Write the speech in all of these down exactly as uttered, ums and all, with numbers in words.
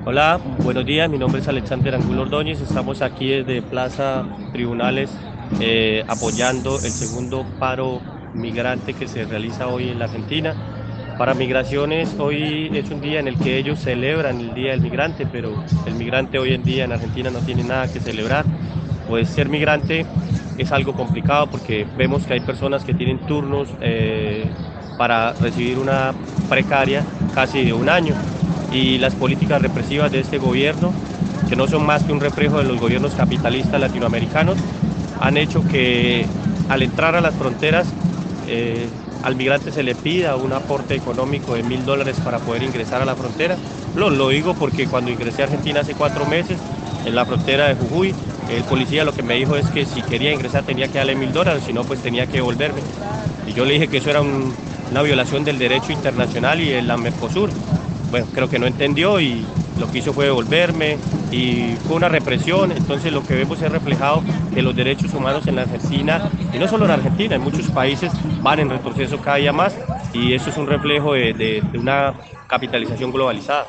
Hola, buenos días. Mi nombre es Alexander Angulo Ordóñez. Estamos aquí desde Plaza Tribunales eh, apoyando el segundo paro migrante que se realiza hoy en la Argentina. Para Migraciones, hoy es un día en el que ellos celebran el Día del Migrante, pero el migrante hoy en día en Argentina no tiene nada que celebrar. Pues ser migrante es algo complicado porque vemos que hay personas que tienen turnos eh, para recibir una precaria casi de un año, y las políticas represivas de este gobierno, que no son más que un reflejo de los gobiernos capitalistas latinoamericanos, han hecho que al entrar a las fronteras eh, al migrante se le pida un aporte económico de mil dólares para poder ingresar a la frontera. Lo, lo digo porque cuando ingresé a Argentina hace cuatro meses, en la frontera de Jujuy, el policía lo que me dijo es que si quería ingresar tenía que darle mil dólares, si no pues tenía que devolverme. Y yo le dije que eso era un, una violación del derecho internacional y de la Mercosur. Bueno, creo que no entendió y lo que hizo fue devolverme y fue una represión. Entonces lo que vemos es reflejado que los derechos humanos en la Argentina, y no solo en Argentina, en muchos países van en retroceso cada día más, y eso es un reflejo de, de, de una capitalización globalizada.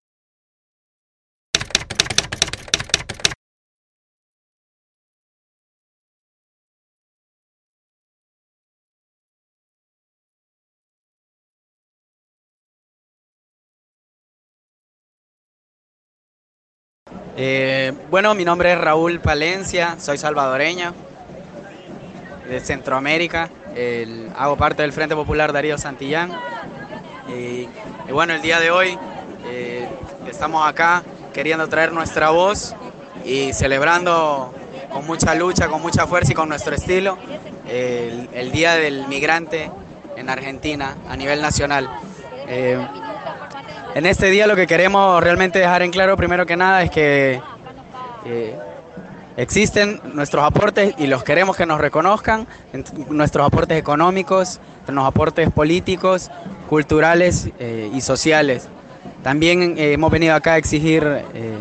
Eh, bueno, mi nombre es Raúl Palencia, soy salvadoreño de Centroamérica, el- hago parte del Frente Popular Darío Santillán y, y bueno, el día de hoy eh, estamos acá queriendo traer nuestra voz y celebrando con mucha lucha, con mucha fuerza y con nuestro estilo el, el Día del Migrante en Argentina a nivel nacional. Eh, en este día lo que queremos realmente dejar en claro primero que nada es que eh, existen nuestros aportes y los queremos que nos reconozcan, nuestros aportes económicos, nuestros aportes políticos, culturales eh, y sociales. También eh, hemos venido acá a exigir eh,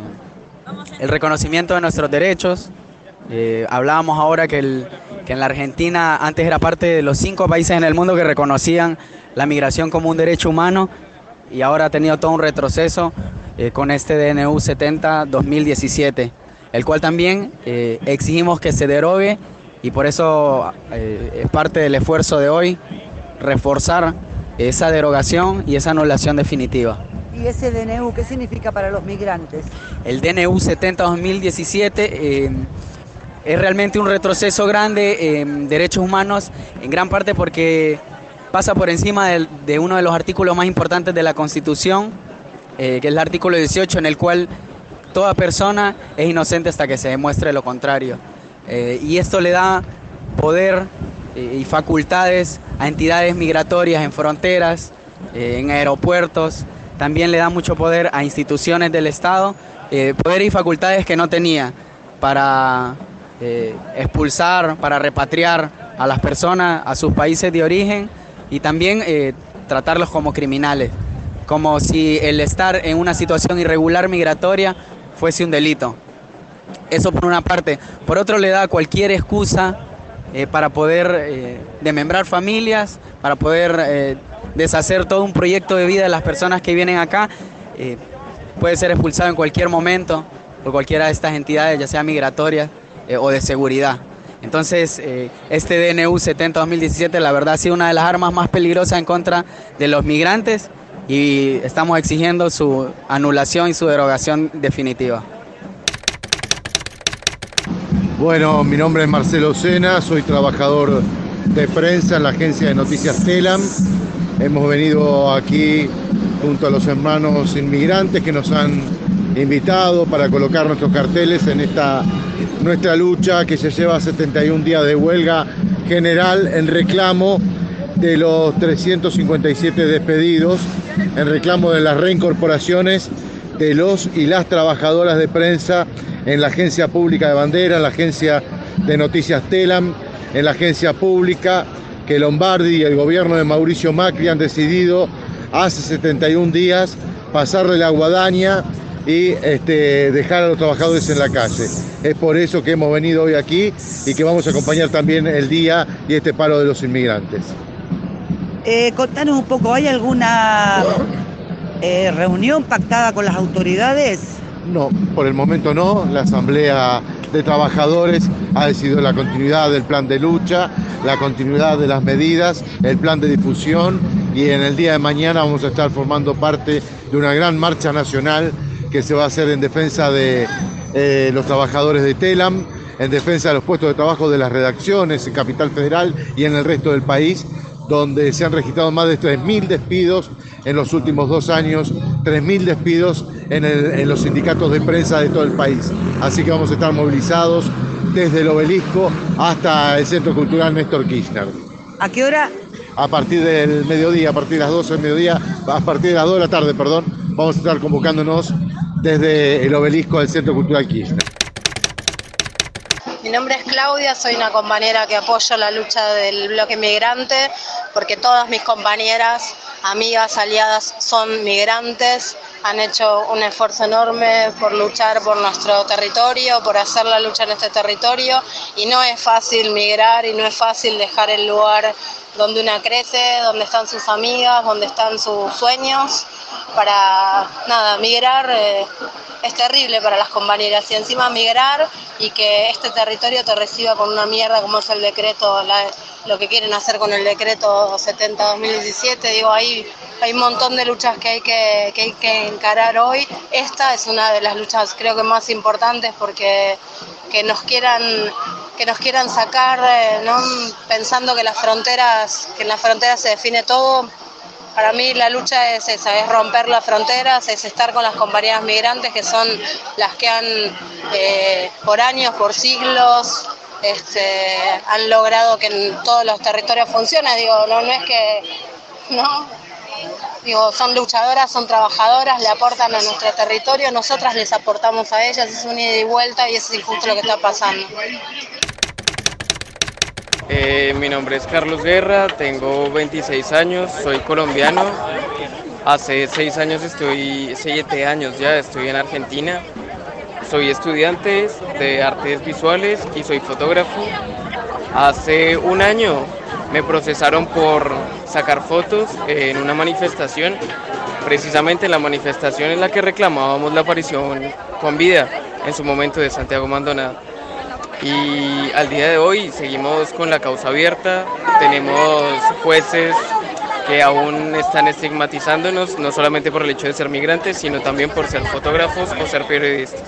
el reconocimiento de nuestros derechos. Eh, hablábamos ahora que, el, que en la Argentina antes era parte de los cinco países en el mundo que reconocían la migración como un derecho humano y ahora ha tenido todo un retroceso eh, con este D N U setenta dos mil diecisiete, el cual también eh, exigimos que se derogue y por eso eh, es parte del esfuerzo de hoy reforzar esa derogación y esa anulación definitiva. ¿Y ese D N U qué significa para los migrantes? El D N U setenta dos mil diecisiete eh, es realmente un retroceso grande en derechos humanos, en gran parte porque pasa por encima de, de uno de los artículos más importantes de la Constitución, eh, que es el artículo dieciocho, en el cual toda persona es inocente hasta que se demuestre lo contrario. Eh, y esto le da poder eh, y facultades a entidades migratorias en fronteras, eh, en aeropuertos. También le da mucho poder a instituciones del Estado, eh, poder y facultades que no tenía para eh, expulsar, para repatriar a las personas a sus países de origen y también eh, tratarlos como criminales, como si el estar en una situación irregular migratoria fuese un delito. Eso por una parte. Por otro, le da cualquier excusa eh, para poder eh, desmembrar familias, para poder eh, deshacer todo un proyecto de vida de las personas que vienen acá. Eh, puede ser expulsado en cualquier momento por cualquiera de estas entidades, ya sea migratorias eh, o de seguridad. Entonces, eh, este D N U setenta dos mil diecisiete, la verdad, ha sido una de las armas más peligrosas en contra de los migrantes y estamos exigiendo su anulación y su derogación definitiva. Bueno, mi nombre es Marcelo Sena, soy trabajador de prensa en la agencia de noticias Telam. Hemos venido aquí junto a los hermanos inmigrantes que nos han invitado para colocar nuestros carteles en esta nuestra lucha que se lleva setenta y un días de huelga general en reclamo de los trescientos cincuenta y siete despedidos, en reclamo de las reincorporaciones de los y las trabajadoras de prensa en la agencia pública de Bandera, en la agencia de noticias Telam, en la agencia pública que Lombardi y el gobierno de Mauricio Macri han decidido hace setenta y un días pasarle la guadaña y este, dejar a los trabajadores en la calle. Es por eso que hemos venido hoy aquí y que vamos a acompañar también el día y este paro de los inmigrantes. Eh, contanos un poco, ¿hay alguna eh, reunión pactada con las autoridades? No, por el momento no. La Asamblea de Trabajadores ha decidido la continuidad del plan de lucha, la continuidad de las medidas, el plan de difusión, y en el día de mañana vamos a estar formando parte de una gran marcha nacional que se va a hacer en defensa de eh, los trabajadores de Telam, en defensa de los puestos de trabajo de las redacciones en Capital Federal y en el resto del país, donde se han registrado más de tres mil despidos en los últimos dos años, tres mil despidos en, el, en los sindicatos de prensa de todo el país. Así que vamos a estar movilizados desde el Obelisco hasta el Centro Cultural Néstor Kirchner. ¿A qué hora? A partir del mediodía, a partir de las doce del mediodía, a partir de las dos de la tarde, perdón, vamos a estar convocándonos desde el Obelisco del Centro Cultural Kirchner. Mi nombre es Claudia, soy una compañera que apoyo la lucha del bloque migrante, porque todas mis compañeras, amigas, aliadas son migrantes, han hecho un esfuerzo enorme por luchar por nuestro territorio, por hacer la lucha en este territorio, y no es fácil migrar y no es fácil dejar el lugar donde una crece, donde están sus amigas, donde están sus sueños. Para nada, migrar eh, es terrible para las compañeras, y encima migrar y que este territorio te reciba con una mierda como es el decreto, la, lo que quieren hacer con el decreto setenta barra dos mil diecisiete, digo, ahí hay un montón de luchas que hay que, que hay que encarar hoy. Esta es una de las luchas creo que más importantes, porque que nos quieran que nos quieran sacar, eh, ¿no? Pensando que las fronteras, que en las fronteras se define todo. Para mí la lucha es esa, es romper las fronteras, es estar con las compañeras migrantes, que son las que han, eh, por años, por siglos, este, han logrado que en todos los territorios funcione. Digo, no, no es que, no, digo, son luchadoras, son trabajadoras, le aportan a nuestro territorio, nosotras les aportamos a ellas, es un ida y vuelta y es injusto lo que está pasando. Eh, mi nombre es Carlos Guerra, tengo veintiséis años, soy colombiano. Hace seis años estoy, siete años ya estoy en Argentina. Soy estudiante de artes visuales y soy fotógrafo. Hace un año me procesaron por sacar fotos en una manifestación, precisamente la manifestación en la que reclamábamos la aparición con vida en su momento de Santiago Maldonado. Y al día de hoy seguimos con la causa abierta, tenemos jueces que aún están estigmatizándonos, no solamente por el hecho de ser migrantes, sino también por ser fotógrafos o ser periodistas.